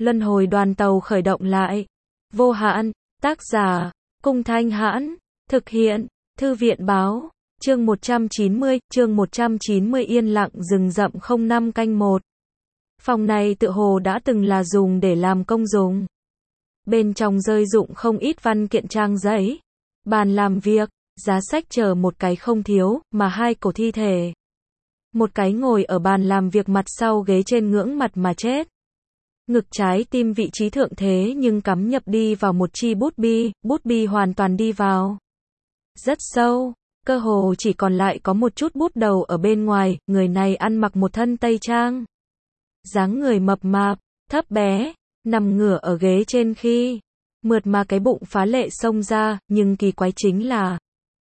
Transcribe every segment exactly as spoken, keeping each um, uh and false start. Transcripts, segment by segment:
Luân hồi đoàn tàu khởi động lại. Vô hạn, tác giả, Cung Thanh Hãn, thực hiện, Thư viện báo, chương một trăm chín mươi, chương một trăm chín mươi yên lặng rừng rậm không năm canh một. Phòng này tựa hồ đã từng là dùng để làm công dùng. Bên trong rơi rụng không ít văn kiện trang giấy, bàn làm việc, giá sách chờ một cái không thiếu, mà hai cổ thi thể. Một cái ngồi ở bàn làm việc mặt sau ghế trên ngưỡng mặt mà chết. Ngực trái tim vị trí thượng thế nhưng cắm nhập đi vào một chi bút bi, bút bi hoàn toàn đi vào. Rất sâu, cơ hồ chỉ còn lại có một chút bút đầu ở bên ngoài, người này ăn mặc một thân tây trang. Dáng người mập mạp, thấp bé, nằm ngửa ở ghế trên khi, mượt mà cái bụng phá lệ xông ra, nhưng kỳ quái chính là,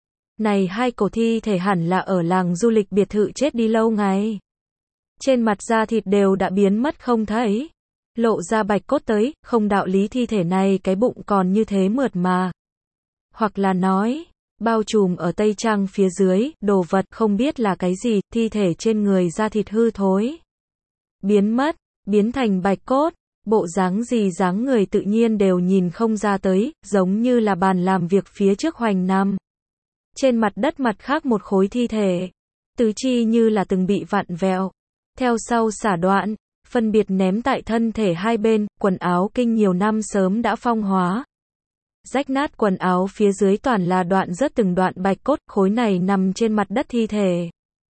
này hai cổ thi thể hẳn là ở làng du lịch biệt thự chết đi lâu ngày. Trên mặt da thịt đều đã biến mất không thấy, lộ ra bạch cốt tới, không đạo lý thi thể này cái bụng còn như thế mượt mà. Hoặc là nói, bao trùm ở tây trang phía dưới, đồ vật không biết là cái gì, thi thể trên người da thịt hư thối. Biến mất, biến thành bạch cốt, bộ dáng gì dáng người tự nhiên đều nhìn không ra tới, giống như là bàn làm việc phía trước hoành nằm. Trên mặt đất mặt khác một khối thi thể, tứ chi như là từng bị vặn vẹo, theo sau xả đoạn, phân biệt ném tại thân thể hai bên, quần áo kinh nhiều năm sớm đã phong hóa. Rách nát quần áo phía dưới toàn là đoạn rất từng đoạn bạch cốt, khối này nằm trên mặt đất thi thể.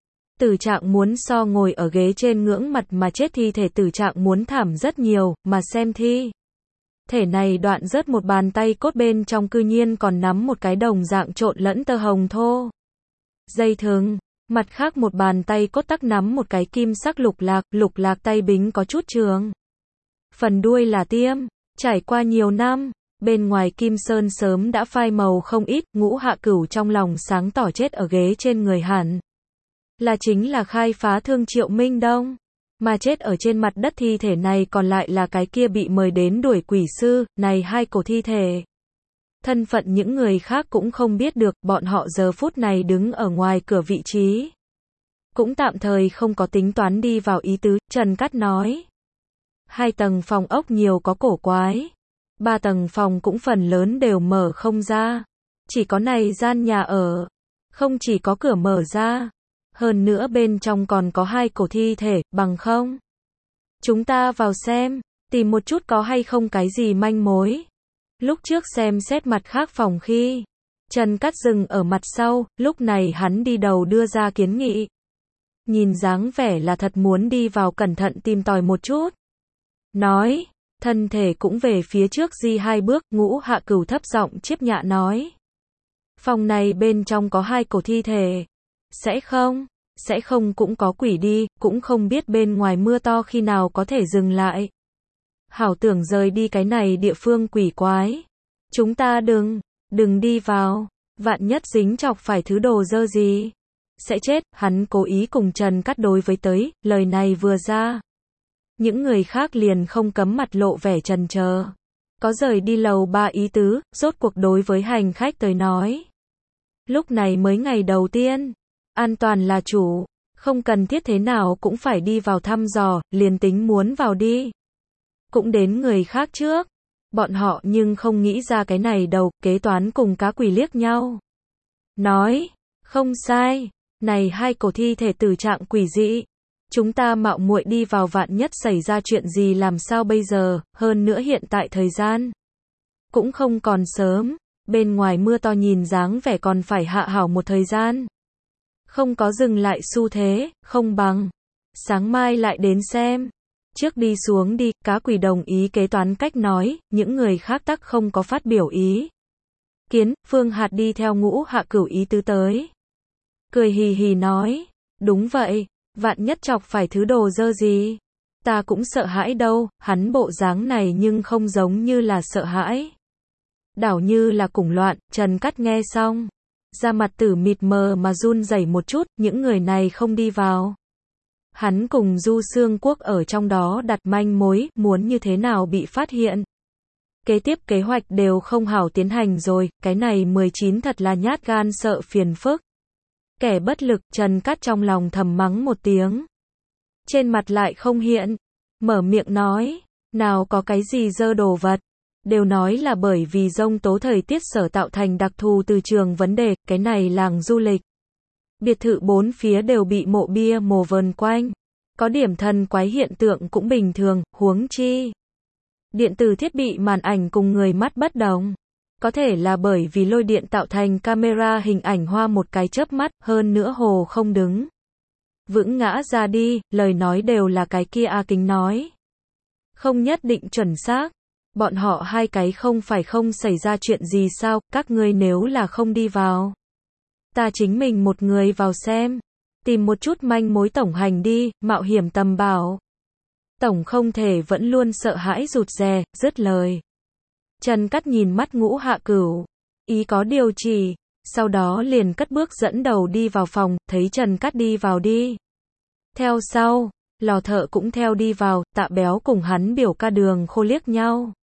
Tử trạng muốn so ngồi ở ghế trên ngưỡng mặt mà chết thi thể tử trạng muốn thảm rất nhiều, mà xem thi thể này đoạn rớt một bàn tay cốt bên trong cư nhiên còn nắm một cái đồng dạng trộn lẫn tơ hồng thô. Dây thừng, mặt khác một bàn tay cốt tắc nắm một cái kim sắc lục lạc, lục lạc tay bính có chút trường. Phần đuôi là tiêm, trải qua nhiều năm, bên ngoài kim sơn sớm đã phai màu không ít, Ngũ Hạ Cửu trong lòng sáng tỏ chết ở ghế trên người hẳn là chính là khai phá thương Triệu Minh Đông, mà chết ở trên mặt đất thi thể này còn lại là cái kia bị mời đến đuổi quỷ sư, này hai cổ thi thể. Thân phận những người khác cũng không biết được, bọn họ giờ phút này đứng ở ngoài cửa vị trí. Cũng tạm thời không có tính toán đi vào ý tứ, Trần Cát nói. Hai tầng phòng ốc nhiều có cổ quái. Ba tầng phòng cũng phần lớn đều mở không ra. Chỉ có này gian nhà ở. Không chỉ có cửa mở ra. Hơn nữa bên trong còn có hai cổ thi thể, bằng không. Chúng ta vào xem, tìm một chút có hay không cái gì manh mối. Lúc trước xem xét mặt khác phòng khi, Trần Cát dừng ở mặt sau, lúc này hắn đi đầu đưa ra kiến nghị. Nhìn dáng vẻ là thật muốn đi vào cẩn thận tìm tòi một chút. Nói, thân thể cũng về phía trước di hai bước, Ngũ Hạ Cửu thấp giọng chiếp nhạ nói. Phòng này bên trong có hai cổ thi thể. Sẽ không, sẽ không cũng có quỷ đi, cũng không biết bên ngoài mưa to khi nào có thể dừng lại. Hảo tưởng rời đi cái này địa phương quỷ quái. Chúng ta đừng, đừng đi vào, vạn nhất dính chọc phải thứ đồ dơ gì. Sẽ chết, hắn cố ý cùng Trần Cát đối với tới, lời này vừa ra. Những người khác liền không cấm mặt lộ vẻ trần chờ. Có rời đi lầu ba ý tứ, rốt cuộc đối với hành khách tới nói. Lúc này mới ngày đầu tiên, an toàn là chủ, không cần thiết thế nào cũng phải đi vào thăm dò, liền tính muốn vào đi. Cũng đến người khác trước, bọn họ nhưng không nghĩ ra cái này đầu, kế toán cùng cá quỷ liếc nhau. Nói, không sai, này hai cổ thi thể tử trạng quỷ dị. Chúng ta mạo muội đi vào vạn nhất xảy ra chuyện gì làm sao bây giờ, hơn nữa hiện tại thời gian. Cũng không còn sớm, bên ngoài mưa to nhìn dáng vẻ còn phải hạ hảo một thời gian. Không có dừng lại xu thế, không bằng. Sáng mai lại đến xem. Trước đi xuống đi, cá quỷ đồng ý kế toán cách nói, những người khác tắc không có phát biểu ý. Kiến, Phương Hạt đi theo Ngũ Hạ Cửu ý tứ tới. Cười hì hì nói, đúng vậy, vạn nhất chọc phải thứ đồ dơ gì. Ta cũng sợ hãi đâu, hắn bộ dáng này nhưng không giống như là sợ hãi. Đảo như là cùng loạn, Trần Cát nghe xong. Da mặt tử mịt mờ mà run rẩy một chút, những người này không đi vào. Hắn cùng Du Xương Quốc ở trong đó đặt manh mối, muốn như thế nào bị phát hiện. Kế tiếp kế hoạch đều không hảo tiến hành rồi, cái này mười chín thật là nhát gan sợ phiền phức. Kẻ bất lực, Trần Cát trong lòng thầm mắng một tiếng. Trên mặt lại không hiện, mở miệng nói, Nào có cái gì dơ đồ vật. Đều nói là bởi vì giông tố thời tiết sở tạo thành đặc thù từ trường vấn đề, cái này làng du lịch. Biệt thự bốn phía đều bị mộ bia mồ vờn quanh. Có điểm thần quái hiện tượng cũng bình thường, huống chi. Điện tử thiết bị màn ảnh cùng người mắt bất đồng. Có thể là bởi vì lôi điện tạo thành camera hình ảnh hoa một cái chớp mắt, hơn nữa hồ không đứng vững ngã ra đi, lời nói đều là cái kia A Kính nói. Không nhất định chuẩn xác. Bọn họ hai cái không phải không xảy ra chuyện gì sao, các ngươi nếu là không đi vào. Ta chính mình một người vào xem. Tìm một chút manh mối tổng hành đi, mạo hiểm tầm bảo. Tổng không thể vẫn luôn sợ hãi rụt rè, dứt lời. Trần Cắt nhìn mắt Ngũ Hạ Cửu. Ý có điều chỉ. Sau đó liền cất bước dẫn đầu đi vào phòng, thấy Trần Cắt đi vào đi. Theo sau, Lò Thợ cũng theo đi vào, Tạ Béo cùng hắn biểu ca Đường Khô liếc nhau.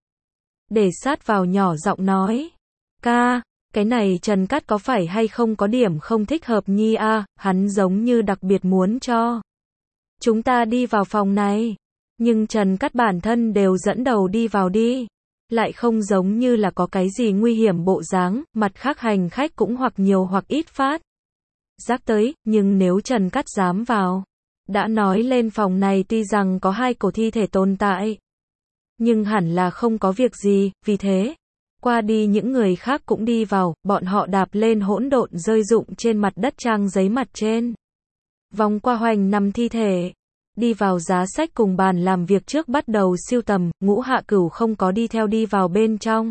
Để sát vào nhỏ giọng nói. Ca, cái này Trần Cắt có phải hay không có điểm không thích hợp nhi a, hắn giống như đặc biệt muốn cho chúng ta đi vào phòng này. Nhưng Trần Cắt bản thân đều dẫn đầu đi vào đi. Lại không giống như là có cái gì nguy hiểm bộ dáng, mặt khác hành khách cũng hoặc nhiều hoặc ít phát giác tới, nhưng nếu Trần Cắt dám vào. Đã nói lên phòng này tuy rằng có hai cổ thi thể tồn tại. Nhưng hẳn là không có việc gì, vì thế. Qua đi những người khác cũng đi vào, bọn họ đạp lên hỗn độn rơi rụng trên mặt đất trang giấy mặt trên. Vòng qua hoành nằm thi thể. Đi vào giá sách cùng bàn làm việc trước bắt đầu siêu tầm, Ngũ Hạ Cửu không có đi theo đi vào bên trong.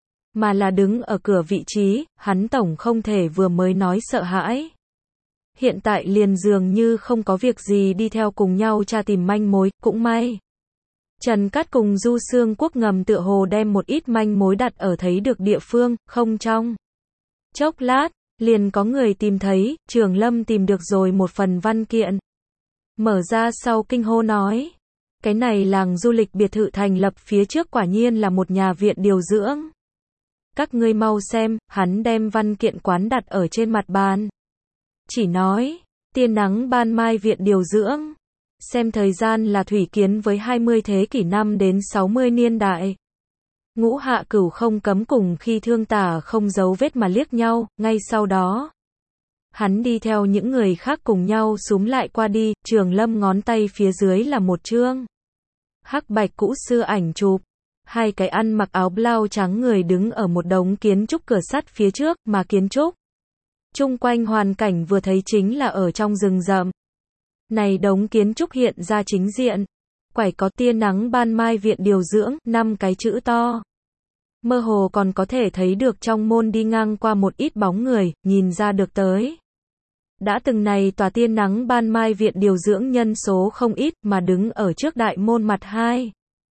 Mà là đứng ở cửa vị trí, hắn tổng không thể vừa mới nói sợ hãi. Hiện tại liền dường như không có việc gì đi theo cùng nhau tra tìm manh mối, cũng may. Trần Cắt cùng Du Xương Quốc ngầm tựa hồ đem một ít manh mối đặt ở thấy được địa phương, không trong. Chốc lát, liền có người tìm thấy, Trường Lâm tìm được rồi một phần văn kiện. Mở ra sau kinh hô nói. Cái này làng du lịch biệt thự thành lập phía trước quả nhiên là một nhà viện điều dưỡng. Các ngươi mau xem, hắn đem văn kiện quán đặt ở trên mặt bàn. Chỉ nói, tia nắng ban mai viện điều dưỡng. Xem thời gian là thủy kiến với hai mươi thế kỷ năm đến sáu mươi niên đại. Ngũ Hạ Cửu không cấm cùng khi thương tả không giấu vết mà liếc nhau, ngay sau đó. Hắn đi theo những người khác cùng nhau xúm lại qua đi, Trường Lâm ngón tay phía dưới là một chương. Hắc bạch cũ xưa ảnh chụp. Hai cái ăn mặc áo blau trắng người đứng ở một đống kiến trúc cửa sắt phía trước, mà kiến trúc. Chung quanh hoàn cảnh vừa thấy chính là ở trong rừng rậm. Này đống kiến trúc hiện ra chính diện. Quải có tia nắng ban mai viện điều dưỡng, năm cái chữ to. Mơ hồ còn có thể thấy được trong môn đi ngang qua một ít bóng người, nhìn ra được tới. Đã từng này tòa tia nắng ban mai viện điều dưỡng nhân số không ít mà đứng ở trước đại môn mặt hai.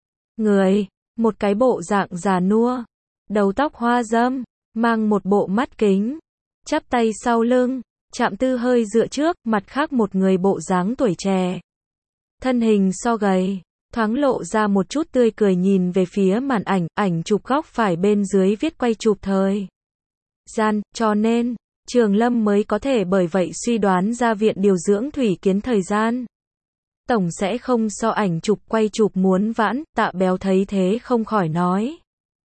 Người, một cái bộ dạng già nua, đầu tóc hoa râm, mang một bộ mắt kính, chắp tay sau lưng, chạm tư hơi dựa trước, mặt khác một người bộ dáng tuổi trẻ. Thân hình so gầy, thoáng lộ ra một chút tươi cười nhìn về phía màn ảnh, ảnh chụp góc phải bên dưới viết quay chụp thời gian, cho nên, Trường Lâm mới có thể bởi vậy suy đoán ra viện điều dưỡng thủy kiến thời gian. Tổng sẽ không so ảnh chụp quay chụp muốn vãn, Tạ Béo thấy thế không khỏi nói.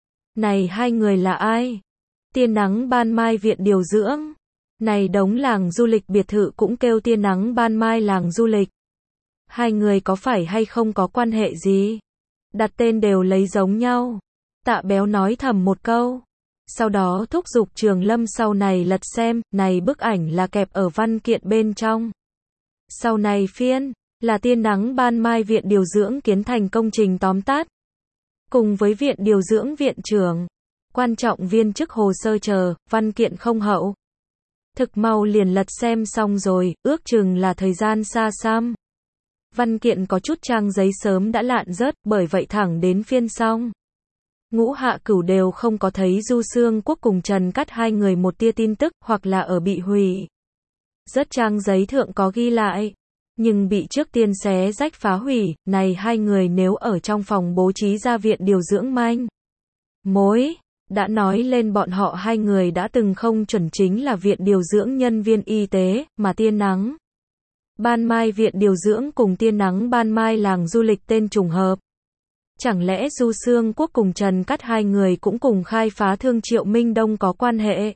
Này hai người là ai? Tia nắng ban mai viện điều dưỡng. Này đống làng du lịch biệt thự cũng kêu tia nắng ban mai làng du lịch. Hai người có phải hay không có quan hệ gì? Đặt tên đều lấy giống nhau. Tạ Béo nói thầm một câu. Sau đó thúc giục Trường Lâm sau này lật xem, này bức ảnh là kẹp ở văn kiện bên trong. Sau này phiên, là tia nắng ban mai viện điều dưỡng kiến thành công trình tóm tắt. Cùng với viện điều dưỡng viện trưởng, quan trọng viên chức hồ sơ chờ, văn kiện không hậu. Thực mau liền lật xem xong rồi, ước chừng là thời gian xa xăm. Văn kiện có chút trang giấy sớm đã lạn rớt, bởi vậy thẳng đến phiên xong. Ngũ Hạ Cửu đều không có thấy Du Xương Quốc cùng Trần Cắt hai người một tia tin tức, hoặc là ở bị hủy. Rất trang giấy thượng có ghi lại, nhưng bị trước tiên xé rách phá hủy, này hai người nếu ở trong phòng bố trí ra viện điều dưỡng manh mối, đã nói lên bọn họ hai người đã từng không chuẩn chính là viện điều dưỡng nhân viên y tế, mà tia nắng ban mai viện điều dưỡng cùng tia nắng ban mai làng du lịch tên trùng hợp. Chẳng lẽ Du Xương Quốc cùng Trần Cát hai người cũng cùng khai phá thương Triệu Minh Đông có quan hệ?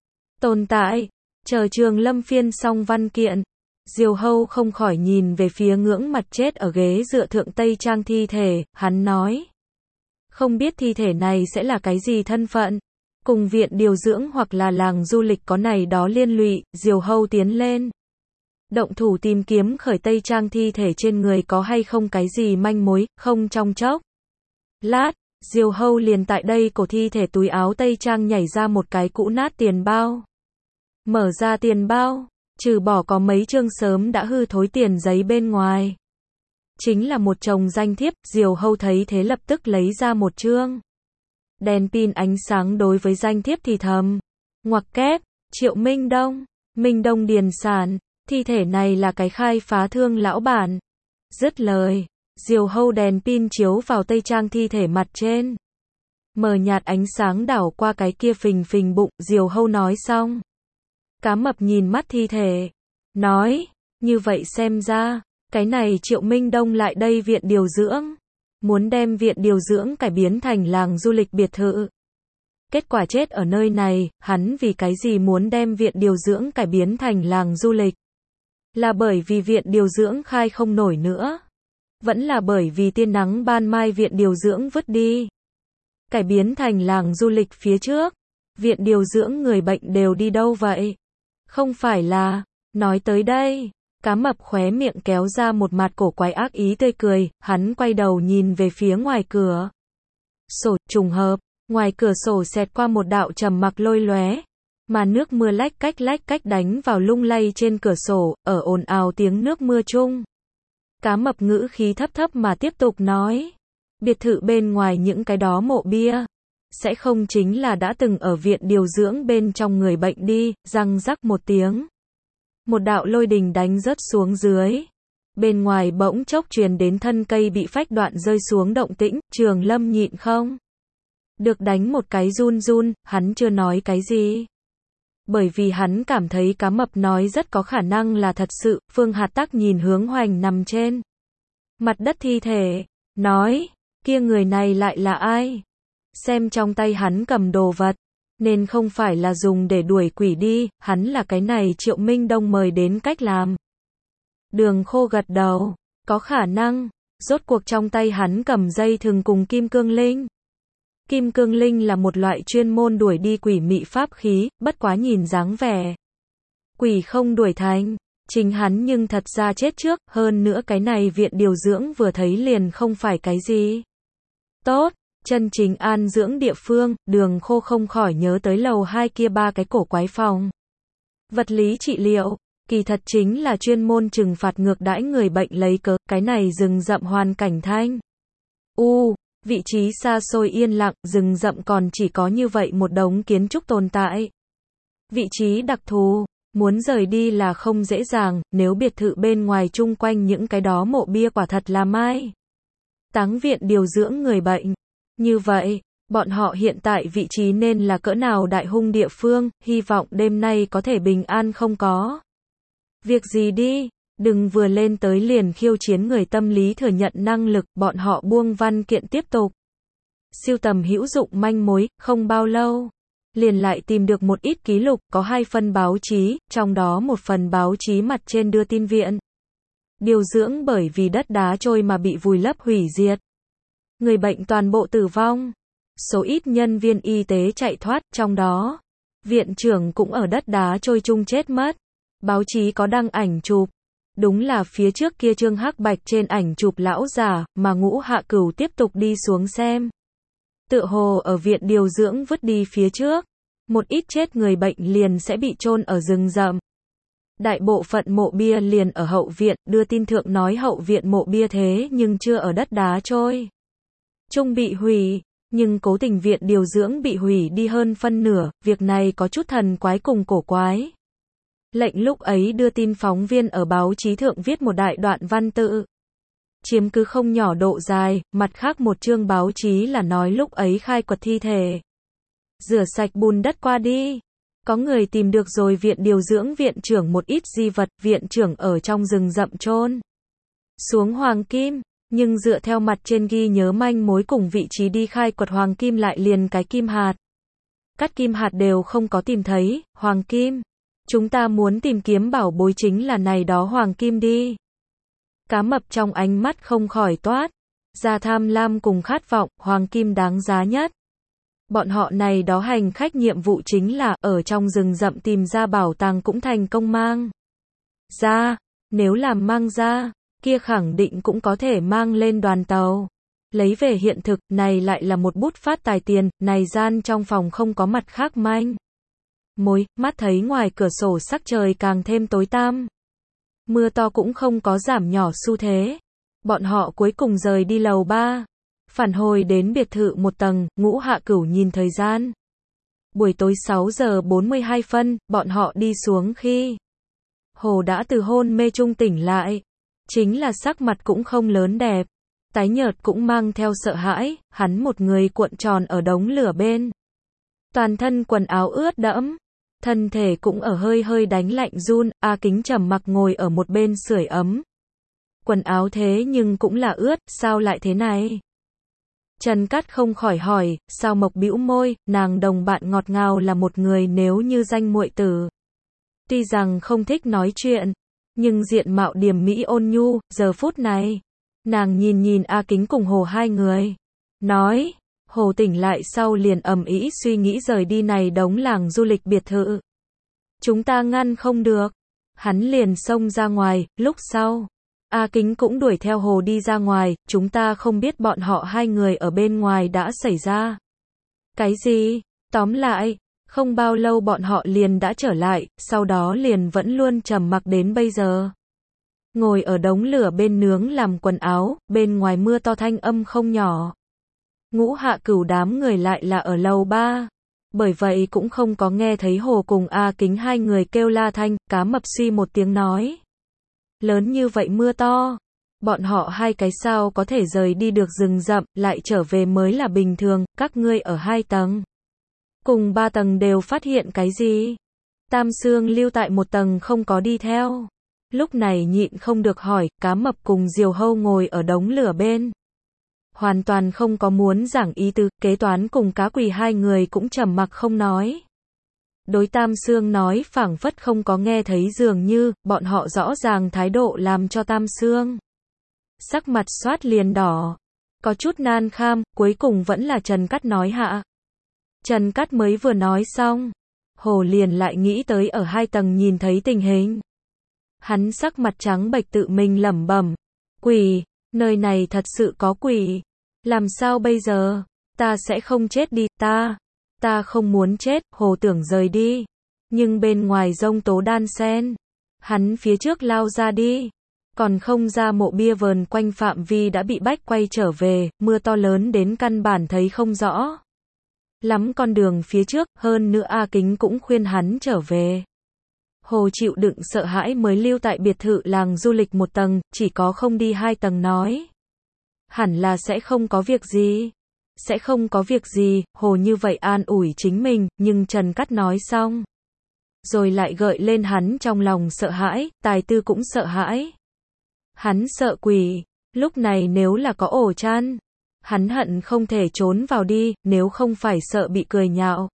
Tồn tại, chờ Trường Lâm phiên xong văn kiện, Diều Hâu không khỏi nhìn về phía ngưỡng mặt chết ở ghế dựa thượng Tây Trang thi thể, hắn nói. Không biết thi thể này sẽ là cái gì thân phận, cùng viện điều dưỡng hoặc là làng du lịch có này đó liên lụy, Diều Hâu tiến lên. Động thủ tìm kiếm khởi Tây Trang thi thể trên người có hay không cái gì manh mối, không trong chốc. Lát, Diều Hâu liền tại đây cổ thi thể túi áo Tây Trang nhảy ra một cái cũ nát tiền bao. Mở ra tiền bao, trừ bỏ có mấy chương sớm đã hư thối tiền giấy bên ngoài. Chính là một chồng danh thiếp, Diều Hâu thấy thế lập tức lấy ra một chương. Đèn pin ánh sáng đối với danh thiếp thì thầm. Ngoặc kép, Triệu Minh Đông, Minh Đông Điền Sản, thi thể này là cái khai phá thương lão bản. Dứt lời, Diều Hâu đèn pin chiếu vào Tây Trang thi thể mặt trên. Mờ nhạt ánh sáng đảo qua cái kia phình phình bụng, Diều Hâu nói xong. Cá Mập nhìn mắt thi thể, nói, như vậy xem ra, cái này Triệu Minh Đông lại đây viện điều dưỡng, muốn đem viện điều dưỡng cải biến thành làng du lịch biệt thự. Kết quả chết ở nơi này, hắn vì cái gì muốn đem viện điều dưỡng cải biến thành làng du lịch? Là bởi vì viện điều dưỡng khai không nổi nữa. Vẫn là bởi vì tiên nắng ban mai viện điều dưỡng vứt đi. Cải biến thành làng du lịch phía trước. Viện điều dưỡng người bệnh đều đi đâu vậy? Không phải là, nói tới đây, Cá Mập khóe miệng kéo ra một mặt cổ quái ác ý tươi cười, hắn quay đầu nhìn về phía ngoài cửa. Sổ, trùng hợp, ngoài cửa sổ xẹt qua một đạo trầm mặc lôi lóe, mà nước mưa lách cách lách cách đánh vào lung lay trên cửa sổ, ở ồn ào tiếng nước mưa chung. Cá Mập ngữ khí thấp thấp mà tiếp tục nói, biệt thự bên ngoài những cái đó mộ bia, sẽ không chính là đã từng ở viện điều dưỡng bên trong người bệnh đi, răng rắc một tiếng. Một đạo lôi đình đánh rớt xuống dưới. Bên ngoài bỗng chốc truyền đến thân cây bị phách đoạn rơi xuống động tĩnh, Trường Lâm nhịn không được đánh một cái run run, hắn chưa nói cái gì. Bởi vì hắn cảm thấy Cá Mập nói rất có khả năng là thật sự, Phương Hạt Tắc nhìn hướng Hoành nằm trên mặt đất thi thể, nói, kia người này lại là ai? Xem trong tay hắn cầm đồ vật, nên không phải là dùng để đuổi quỷ đi, hắn là cái này Triệu Minh Đông mời đến cách làm. Đường Khô gật đầu, có khả năng, rốt cuộc trong tay hắn cầm dây thừng cùng kim cương linh. Kim cương linh là một loại chuyên môn đuổi đi quỷ mị pháp khí, bất quá nhìn dáng vẻ. Quỷ không đuổi thành, chính hắn nhưng thật ra chết trước, hơn nữa cái này viện điều dưỡng vừa thấy liền không phải cái gì tốt. Chân chính an dưỡng địa phương, Đường Khô không khỏi nhớ tới lầu hai kia ba cái cổ quái phòng. Vật lý trị liệu, kỳ thật chính là chuyên môn trừng phạt ngược đãi người bệnh lấy cớ, cái này rừng rậm hoàn cảnh thanh. U, vị trí xa xôi yên lặng, rừng rậm còn chỉ có như vậy một đống kiến trúc tồn tại. Vị trí đặc thù, muốn rời đi là không dễ dàng, nếu biệt thự bên ngoài chung quanh những cái đó mộ bia quả thật là mai táng viện điều dưỡng người bệnh. Như vậy, bọn họ hiện tại vị trí nên là cỡ nào đại hung địa phương, hy vọng đêm nay có thể bình an không có việc gì đi, đừng vừa lên tới liền khiêu chiến người tâm lý thừa nhận năng lực, bọn họ buông văn kiện tiếp tục. Siêu tầm hữu dụng manh mối, không bao lâu, liền lại tìm được một ít ký lục, có hai phần báo chí, trong đó một phần báo chí mặt trên đưa tin viện điều dưỡng bởi vì đất đá trôi mà bị vùi lấp hủy diệt. Người bệnh toàn bộ tử vong. Số ít nhân viên y tế chạy thoát, trong đó, viện trưởng cũng ở đất đá trôi chung chết mất. Báo chí có đăng ảnh chụp. Đúng là phía trước kia trương hắc bạch trên ảnh chụp lão già, mà Ngũ Hạ Cửu tiếp tục đi xuống xem. Tựa hồ ở viện điều dưỡng vứt đi phía trước. Một ít chết người bệnh liền sẽ bị chôn ở rừng rậm. Đại bộ phận mộ bia liền ở hậu viện, đưa tin thượng nói hậu viện mộ bia thế nhưng chưa ở đất đá trôi chung bị hủy, nhưng cố tình viện điều dưỡng bị hủy đi hơn phân nửa, việc này có chút thần quái cùng cổ quái. Lệnh lúc ấy đưa tin phóng viên ở báo chí thượng viết một đại đoạn văn tự, chiếm cứ không nhỏ độ dài, mặt khác một chương báo chí là nói lúc ấy khai quật thi thể, rửa sạch bùn đất qua đi. Có người tìm được rồi viện điều dưỡng viện trưởng một ít di vật, viện trưởng ở trong rừng rậm chôn xuống hoàng kim. Nhưng dựa theo mặt trên ghi nhớ manh mối cùng vị trí đi khai quật hoàng kim lại liền cái kim hạt. Cắt kim hạt đều không có tìm thấy, hoàng kim. Chúng ta muốn tìm kiếm bảo bối chính là này đó hoàng kim đi. Cá mập trong ánh mắt không khỏi toát ra tham lam cùng khát vọng, hoàng kim đáng giá nhất. Bọn họ này đó hành khách nhiệm vụ chính là ở trong rừng rậm tìm ra bảo tàng cũng thành công mang ra. Nếu làm mang ra, kia khẳng định cũng có thể mang lên đoàn tàu. Lấy về hiện thực, này lại là một bút phát tài tiền, này gian trong phòng không có mặt khác manh mối, mắt thấy ngoài cửa sổ sắc trời càng thêm tối tăm. Mưa to cũng không có giảm nhỏ xu thế. Bọn họ cuối cùng rời đi lầu ba. Phản hồi đến biệt thự một tầng, Ngũ Hạ Cửu nhìn thời gian. Buổi tối sáu giờ bốn mươi hai phân, bọn họ đi xuống khi Hồ đã từ hôn mê trung tỉnh lại. Chính là sắc mặt cũng không lớn đẹp. Tái nhợt cũng mang theo sợ hãi, hắn một người cuộn tròn ở đống lửa bên. Toàn thân quần áo ướt đẫm. Thân thể cũng ở hơi hơi đánh lạnh run, A Kính trầm mặc ngồi ở một bên sưởi ấm. Quần áo thế nhưng cũng là ướt, sao lại thế này? Trần Cát không khỏi hỏi, Sao Mộc bĩu môi, nàng đồng bạn ngọt ngào là một người nếu như danh muội tử. Tuy rằng không thích nói chuyện, nhưng diện mạo điềm mỹ ôn nhu, giờ phút này. Nàng nhìn nhìn A Kính cùng Hồ hai người. Nói, Hồ tỉnh lại sau liền ầm ĩ suy nghĩ rời đi này đống làng du lịch biệt thự. Chúng ta ngăn không được. Hắn liền xông ra ngoài, lúc sau. A Kính cũng đuổi theo Hồ đi ra ngoài, chúng ta không biết bọn họ hai người ở bên ngoài đã xảy ra cái gì. Tóm lại, không bao lâu bọn họ liền đã trở lại, sau đó liền vẫn luôn trầm mặc đến bây giờ. Ngồi ở đống lửa bên nướng làm quần áo, bên ngoài mưa to thanh âm không nhỏ. Ngũ Hạ Cửu đám người lại là ở lầu ba. Bởi vậy cũng không có nghe thấy Hồ cùng A Kính hai người kêu la thanh, Cá Mập suy một tiếng nói. Lớn như vậy mưa to. Bọn họ hai cái sao có thể rời đi được rừng rậm, lại trở về mới là bình thường, các ngươi ở hai tầng. Cùng ba tầng đều phát hiện cái gì? Tam Sương lưu tại một tầng không có đi theo. Lúc này nhịn không được hỏi, Cá Mập cùng Diều Hâu ngồi ở đống lửa bên. Hoàn toàn không có muốn giảng ý tứ, kế toán cùng Cá Quỳ hai người cũng trầm mặc không nói. Đối Tam Sương nói phảng phất không có nghe thấy dường như, bọn họ rõ ràng thái độ làm cho Tam Sương sắc mặt xoát liền đỏ. Có chút nan kham, cuối cùng vẫn là Trần Cát nói hạ. Trần Cát mới vừa nói xong, Hồ liền lại nghĩ tới ở hai tầng nhìn thấy tình hình. Hắn sắc mặt trắng bệch tự mình lẩm bẩm. Quỷ, nơi này thật sự có quỷ. Làm sao bây giờ? Ta sẽ không chết đi, ta. Ta không muốn chết, Hồ tưởng rời đi. Nhưng bên ngoài giông tố đan sen. Hắn phía trước lao ra đi. Còn không ra mộ bia vờn quanh phạm vi đã bị bách quay trở về, mưa to lớn đến căn bản thấy không rõ lắm con đường phía trước, hơn nữa A Kính cũng khuyên hắn trở về. Hồ chịu đựng sợ hãi mới lưu tại biệt thự làng du lịch một tầng, chỉ có không đi hai tầng nói. Hẳn là sẽ không có việc gì. Sẽ không có việc gì, Hồ như vậy an ủi chính mình, nhưng Trần Cát nói xong. Rồi lại gợi lên hắn trong lòng sợ hãi, Tài Tư cũng sợ hãi. Hắn sợ quỷ, lúc này nếu là có ổ chăn. Hắn hận không thể trốn vào đi, nếu không phải sợ bị cười nhạo.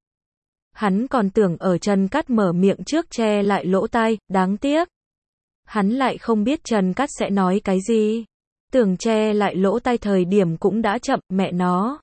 Hắn còn tưởng ở Trần Cát mở miệng trước che lại lỗ tai, đáng tiếc. Hắn lại không biết Trần Cát sẽ nói cái gì. Tưởng che lại lỗ tai thời điểm cũng đã chậm, mẹ nó.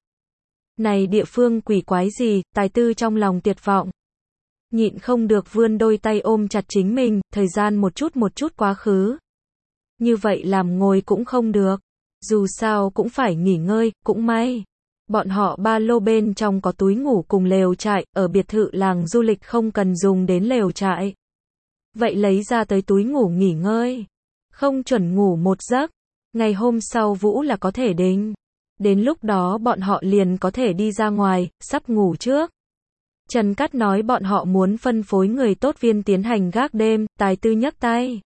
Này địa phương quỷ quái gì, Tài Tư trong lòng tuyệt vọng. Nhịn không được vươn đôi tay ôm chặt chính mình, thời gian một chút một chút quá khứ. Như vậy làm ngồi cũng không được. Dù sao cũng phải nghỉ ngơi, cũng may. Bọn họ ba lô bên trong có túi ngủ cùng lều trại, ở biệt thự làng du lịch không cần dùng đến lều trại. Vậy lấy ra tới túi ngủ nghỉ ngơi. Không chuẩn ngủ một giấc. Ngày hôm sau Vũ là có thể đính. Đến lúc đó bọn họ liền có thể đi ra ngoài, sắp ngủ trước. Trần Cát nói bọn họ muốn phân phối người tốt viên tiến hành gác đêm, Tài Tư nhấc tay.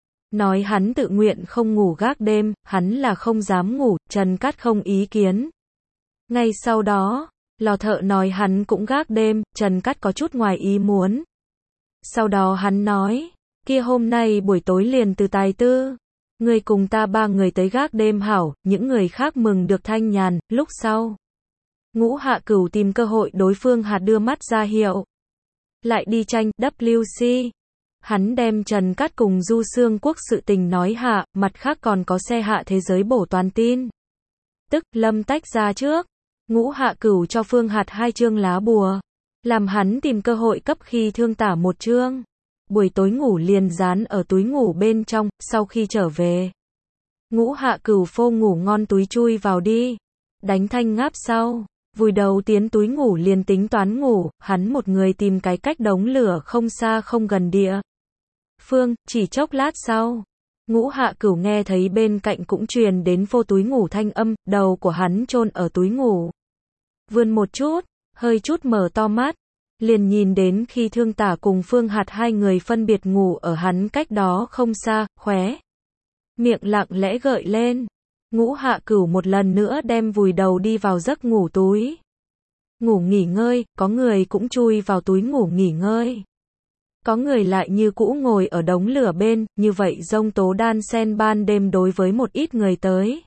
Nói hắn tự nguyện không ngủ gác đêm, hắn là không dám ngủ, Trần Cát không ý kiến. Ngay sau đó, lò thợ nói hắn cũng gác đêm, Trần Cát có chút ngoài ý muốn. Sau đó hắn nói, kia hôm nay buổi tối liền từ Tài Tư Ngươi cùng ta ba người tới gác đêm hảo, những người khác mừng được thanh nhàn, lúc sau. Ngũ Hạ Cửu tìm cơ hội đối phương hạt đưa mắt ra hiệu. Lại đi tranh, W C. Hắn đem Trần Cát cùng Du Xương Quốc sự tình nói hạ, mặt khác còn có xe hạ thế giới bổ toàn tin. Tức, Lâm tách ra trước. Ngũ Hạ Cửu cho Phương Hạt hai chương lá bùa. Làm hắn tìm cơ hội cấp khi thương tả một chương. Buổi tối ngủ liền dán ở túi ngủ bên trong, sau khi trở về. Ngũ Hạ Cửu phô ngủ ngon túi chui vào đi. Đánh thanh ngáp sau. Vùi đầu tiến túi ngủ liền tính toán ngủ, hắn một người tìm cái cách đống lửa không xa không gần địa. Phương, chỉ chốc lát sau. Ngũ Hạ Cửu nghe thấy bên cạnh cũng truyền đến vô túi ngủ thanh âm, đầu của hắn chôn ở túi ngủ. Vươn một chút, hơi chút mở to mắt, liền nhìn đến khi thương tả cùng Phương Hạt hai người phân biệt ngủ ở hắn cách đó không xa, khóe. Miệng lặng lẽ gợi lên. Ngũ Hạ Cửu một lần nữa đem vùi đầu đi vào giấc ngủ túi. Ngủ nghỉ ngơi, có người cũng chui vào túi ngủ nghỉ ngơi. Có người lại như cũ ngồi ở đống lửa bên, như vậy giông tố đan sen ban đêm đối với một ít người tới.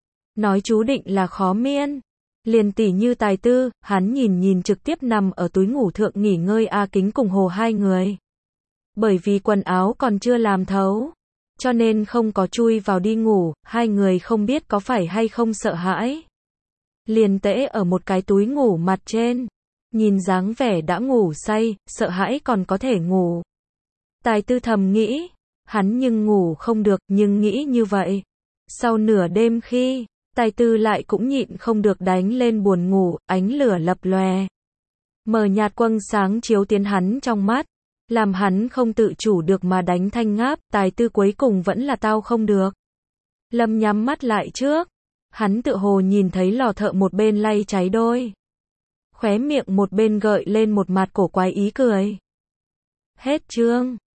Nói chú định là khó miên. Liền tỉ như Tài Tư, hắn nhìn nhìn trực tiếp nằm ở túi ngủ thượng nghỉ ngơi A Kính cùng Hồ hai người. Bởi vì quần áo còn chưa làm thấu, cho nên không có chui vào đi ngủ, hai người không biết có phải hay không sợ hãi. Liền tễ ở một cái túi ngủ mặt trên, nhìn dáng vẻ đã ngủ say, sợ hãi còn có thể ngủ. Tài Tư thầm nghĩ, hắn nhưng ngủ không được, nhưng nghĩ như vậy. Sau nửa đêm khi, Tài Tư lại cũng nhịn không được đánh lên buồn ngủ, ánh lửa lập lòe. Mờ nhạt quầng sáng chiếu tiến hắn trong mắt, làm hắn không tự chủ được mà đánh thanh ngáp, Tài Tư cuối cùng vẫn là tao không được. Lâm nhắm mắt lại trước, hắn tự hồ nhìn thấy lò thợ một bên lay cháy đôi. Khóe miệng một bên gợi lên một mặt cổ quái ý cười. Hết chương.